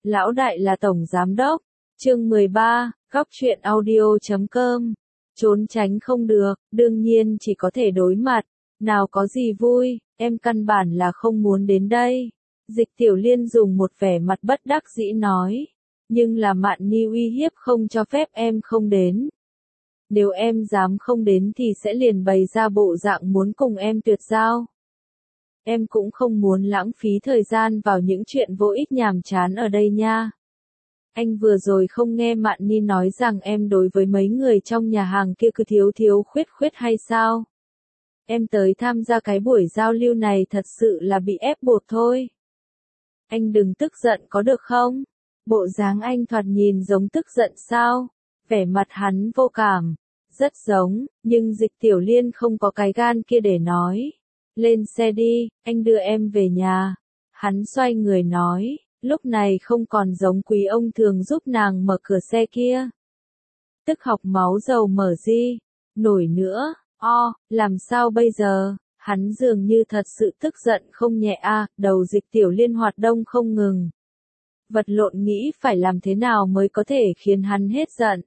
Lão đại là tổng giám đốc. Chương 13, góc truyện audio.com. Trốn tránh không được, đương nhiên chỉ có thể đối mặt. Nào có gì vui, em căn bản là không muốn đến đây. Dịch Tiểu Liên dùng một vẻ mặt bất đắc dĩ nói. Nhưng là Mạn Nhi uy hiếp không cho phép em không đến. Nếu em dám không đến thì sẽ liền bày ra bộ dạng muốn cùng em tuyệt giao. Em cũng không muốn lãng phí thời gian vào những chuyện vô ích nhàm chán ở đây nha. Anh vừa rồi không nghe Mạn Nhi nói rằng em đối với mấy người trong nhà hàng kia cứ thiếu thiếu khuyết khuyết hay sao? Em tới tham gia cái buổi giao lưu này thật sự là bị ép buộc thôi. Anh đừng tức giận có được không? Bộ dáng anh thoạt nhìn giống tức giận sao? Vẻ mặt hắn vô cảm. Rất giống, nhưng Dịch Tiểu Liên không có cái gan kia để nói. Lên xe đi, anh đưa em về nhà. Hắn xoay người nói, lúc này không còn giống quý ông thường giúp nàng mở cửa xe kia. Tức học máu dầu mở di, nổi nữa, làm sao bây giờ? Hắn dường như thật sự tức giận không nhẹ đầu Dịch Tiểu Liên hoạt động không ngừng. Vật lộn nghĩ phải làm thế nào mới có thể khiến hắn hết giận.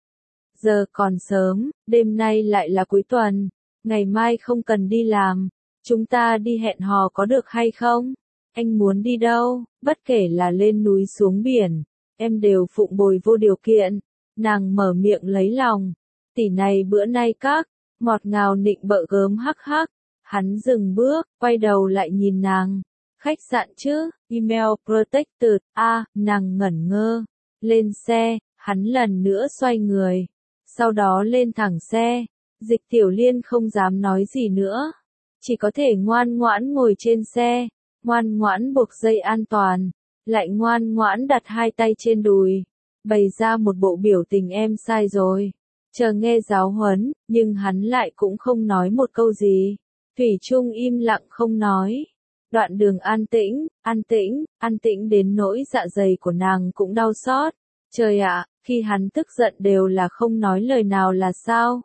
Giờ còn sớm, đêm nay lại là cuối tuần, ngày mai không cần đi làm, chúng ta đi hẹn hò có được hay không? Anh muốn đi đâu, bất kể là lên núi xuống biển, em đều phụng bồi vô điều kiện. Nàng mở miệng lấy lòng, tỷ này bữa nay các, ngọt ngào nịnh bợ gớm hắc hắc. Hắn dừng bước, quay đầu lại nhìn nàng. Khách sạn chứ, email protected, nàng ngẩn ngơ. Lên xe, hắn lần nữa xoay người. Sau đó lên thẳng xe. Dịch Tiểu Liên không dám nói gì nữa. Chỉ có thể ngoan ngoãn ngồi trên xe. Ngoan ngoãn buộc dây an toàn. Lại ngoan ngoãn đặt hai tay trên đùi. Bày ra một bộ biểu tình em sai rồi. Chờ nghe giáo huấn, nhưng hắn lại cũng không nói một câu gì. Thủy chung im lặng không nói. Đoạn đường an tĩnh đến nỗi dạ dày của nàng cũng đau xót. Trời ạ, khi hắn tức giận đều là không nói lời nào là sao?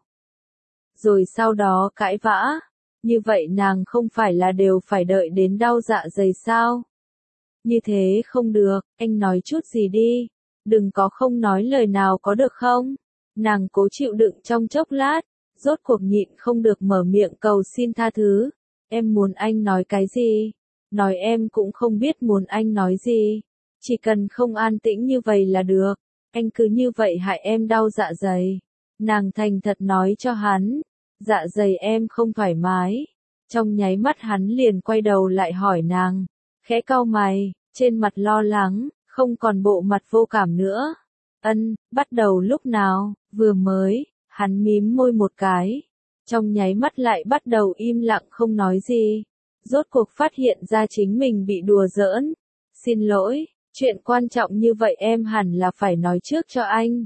Rồi sau đó cãi vã. Như vậy nàng không phải là đều phải đợi đến đau dạ dày sao? Như thế không được, anh nói chút gì đi. Đừng có không nói lời nào có được không? Nàng cố chịu đựng trong chốc lát. Rốt cuộc nhịn không được mở miệng cầu xin tha thứ. Em muốn anh nói cái gì? Nói em cũng không biết muốn anh nói gì. Chỉ cần không an tĩnh như vậy là được. Anh cứ như vậy hại em đau dạ dày. Nàng thành thật nói cho hắn. Dạ dày em không thoải mái. Trong nháy mắt hắn liền quay đầu lại hỏi nàng. Khẽ cau mày, trên mặt lo lắng, không còn bộ mặt vô cảm nữa. Bắt đầu lúc nào? Vừa mới. Hắn mím môi một cái. Trong nháy mắt lại bắt đầu im lặng không nói gì. Rốt cuộc phát hiện ra chính mình bị đùa giỡn. Xin lỗi, chuyện quan trọng như vậy em hẳn là phải nói trước cho anh.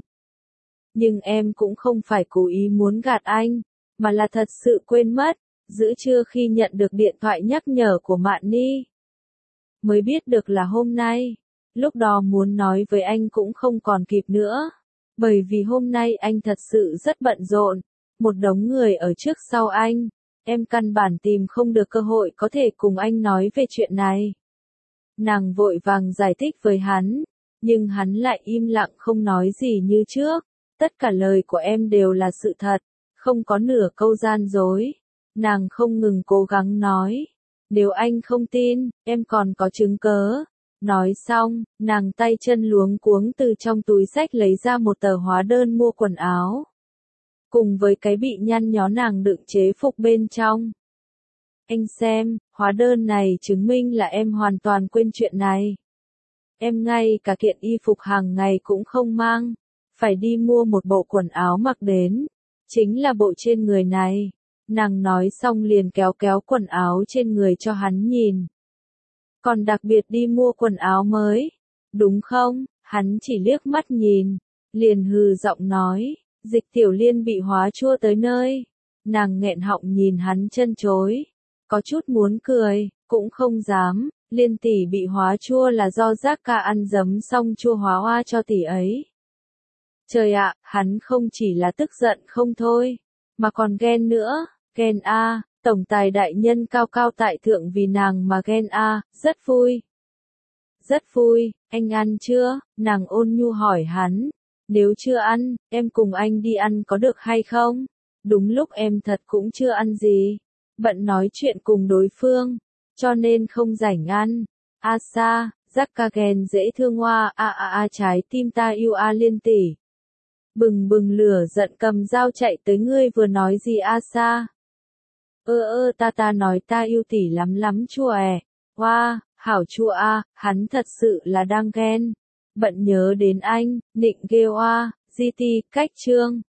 Nhưng em cũng không phải cố ý muốn gạt anh, mà là thật sự quên mất. Giữa trưa khi nhận được điện thoại nhắc nhở của Mạn Nhi, mới biết được là hôm nay. Lúc đó muốn nói với anh cũng không còn kịp nữa. Bởi vì hôm nay anh thật sự rất bận rộn, một đống người ở trước sau anh, em căn bản tìm không được cơ hội có thể cùng anh nói về chuyện này. Nàng vội vàng giải thích với hắn, nhưng hắn lại im lặng không nói gì như trước. Tất cả lời của em đều là sự thật, không có nửa câu gian dối. Nàng không ngừng cố gắng nói, nếu anh không tin, em còn có chứng cớ. Nói xong, nàng tay chân luống cuống từ trong túi xách lấy ra một tờ hóa đơn mua quần áo. Cùng với cái bị nhăn nhó nàng đựng chế phục bên trong. Anh xem, hóa đơn này chứng minh là em hoàn toàn quên chuyện này. Em ngay cả kiện y phục hàng ngày cũng không mang. Phải đi mua một bộ quần áo mặc đến. Chính là bộ trên người này. Nàng nói xong liền kéo kéo quần áo trên người cho hắn nhìn. Còn đặc biệt đi mua quần áo mới, đúng không? Hắn chỉ liếc mắt nhìn, liền hừ giọng nói, Dịch Tiểu Liên bị hóa chua tới nơi. Nàng nghẹn họng nhìn hắn chân chối, có chút muốn cười, cũng không dám. Liên tỷ bị hóa chua là do giác ca ăn giấm xong chua hóa hoa cho tỷ ấy. Trời ạ, hắn không chỉ là tức giận không thôi, mà còn ghen nữa, ghen tổng tài đại nhân cao cao tại thượng vì nàng mà ghen rất vui. Rất vui, anh ăn chưa? Nàng ôn nhu hỏi hắn. Nếu chưa ăn, em cùng anh đi ăn có được hay không? Đúng lúc em thật cũng chưa ăn gì. Bận nói chuyện cùng đối phương, cho nên không rảnh ăn. Asa, Jackagen dễ thương hoa trái tim ta yêu liên tỷ. Bừng bừng lửa giận cầm dao chạy tới ngươi vừa nói gì Asa? Ta nói ta yêu tỷ lắm lắm chua Hoa, hảo chua hắn thật sự là đang ghen. Bận nhớ đến anh, nịnh ghê GT, cách chương.